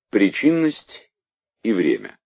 Причинность и время.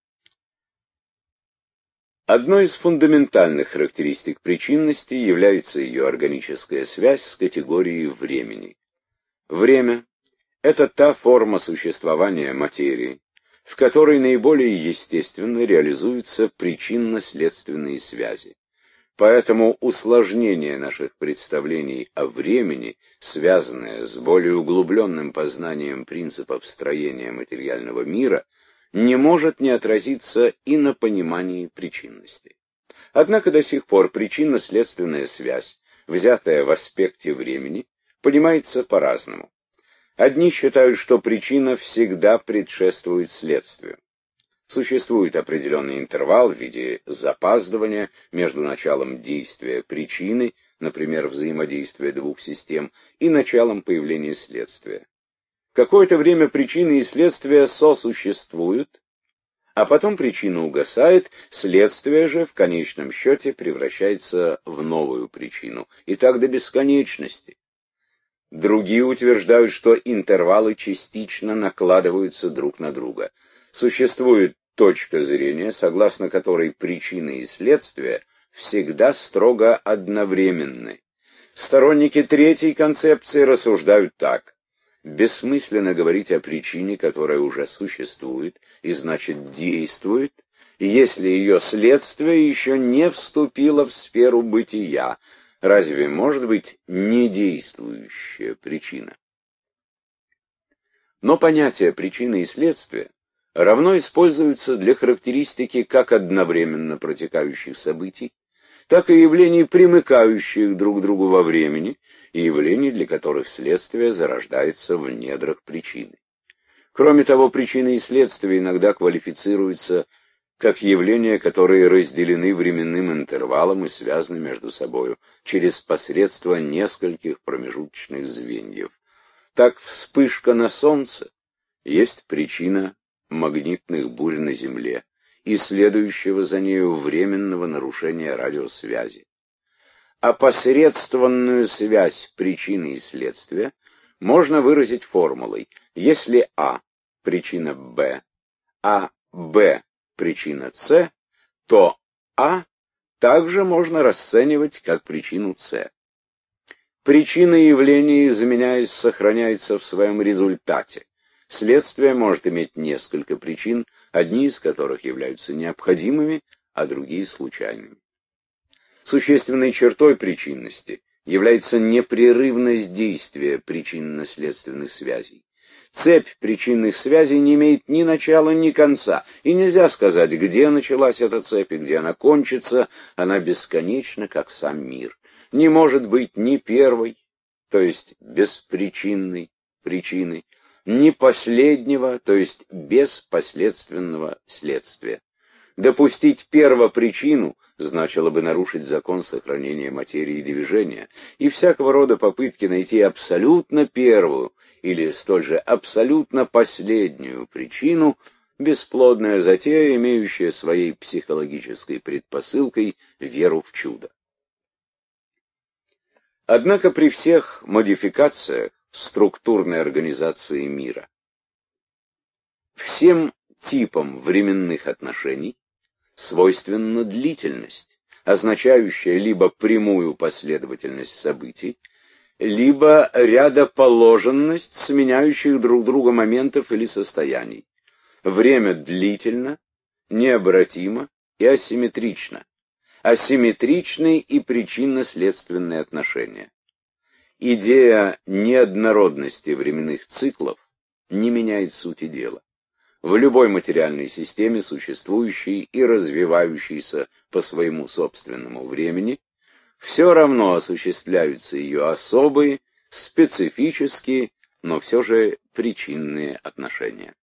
Одной из фундаментальных характеристик причинности является ее органическая связь с категорией времени. Время – это та форма существования материи, в которой наиболее естественно реализуются причинно-следственные связи. Поэтому усложнение наших представлений о времени, связанное с более углубленным познанием принципов строения материального мира, не может не отразиться и на понимании причинности. Однако до сих пор причинно-следственная связь, взятая в аспекте времени, понимается по-разному. Одни считают, что причина всегда предшествует следствию. Существует определенный интервал в виде запаздывания между началом действия причины, например, взаимодействия двух систем, и началом появления следствия. Какое-то время причины и следствия сосуществуют, а потом причина угасает, следствие же в конечном счете превращается в новую причину, и так до бесконечности. Другие утверждают, что интервалы частично накладываются друг на друга. Существует точка зрения, согласно которой причины и следствия всегда строго одновременны. Сторонники третьей концепции рассуждают так. Бессмысленно говорить о причине, которая уже существует и, значит, действует, если ее следствие еще не вступило в сферу бытия. Разве может быть недействующая причина? Но понятие причины и следствия равно используется для характеристики как одновременно протекающих событий, так и явлений, примыкающих друг к другу во времени, и явлений, для которых следствие зарождается в недрах причины. Кроме того, причины и следствия иногда квалифицируются как явления, которые разделены временным интервалом и связаны между собою через посредство нескольких промежуточных звеньев. Так вспышка на Солнце есть причина магнитных бурь на Земле и следующего за нею временного нарушения радиосвязи. Опосредствованную связь причины и следствия можно выразить формулой: если А – причина Б, а Б – причина С, то А также можно расценивать как причину С. Причина явления, изменяясь, сохраняется в своем результате. Следствие может иметь несколько причин, одни из которых являются необходимыми, а другие случайными. Существенной чертой причинности является непрерывность действия причинно-следственных связей. Цепь причинных связей не имеет ни начала, ни конца, и нельзя сказать, где началась эта цепь и где она кончится, она бесконечна, как сам мир. Не может быть ни первой, то есть беспричинной причины, ни последнего, то есть беспоследственного следствия. Допустить первопричину значило бы нарушить закон сохранения материи и движения, и всякого рода попытки найти абсолютно первую или столь же абсолютно последнюю причину – бесплодная затея, имеющая своей психологической предпосылкой веру в чудо. Однако при всех модификациях в структурной организации мира всем типам временных отношений свойственна длительность, означающая либо прямую последовательность событий, либо рядоположенность сменяющих друг друга моментов или состояний. Время длительно, необратимо и асимметрично. Асимметричны и причинно-следственные отношения. Идея неоднородности временных циклов не меняет сути дела. В любой материальной системе, существующей и развивающейся по своему собственному времени, все равно осуществляются ее особые, специфические, но все же причинные отношения.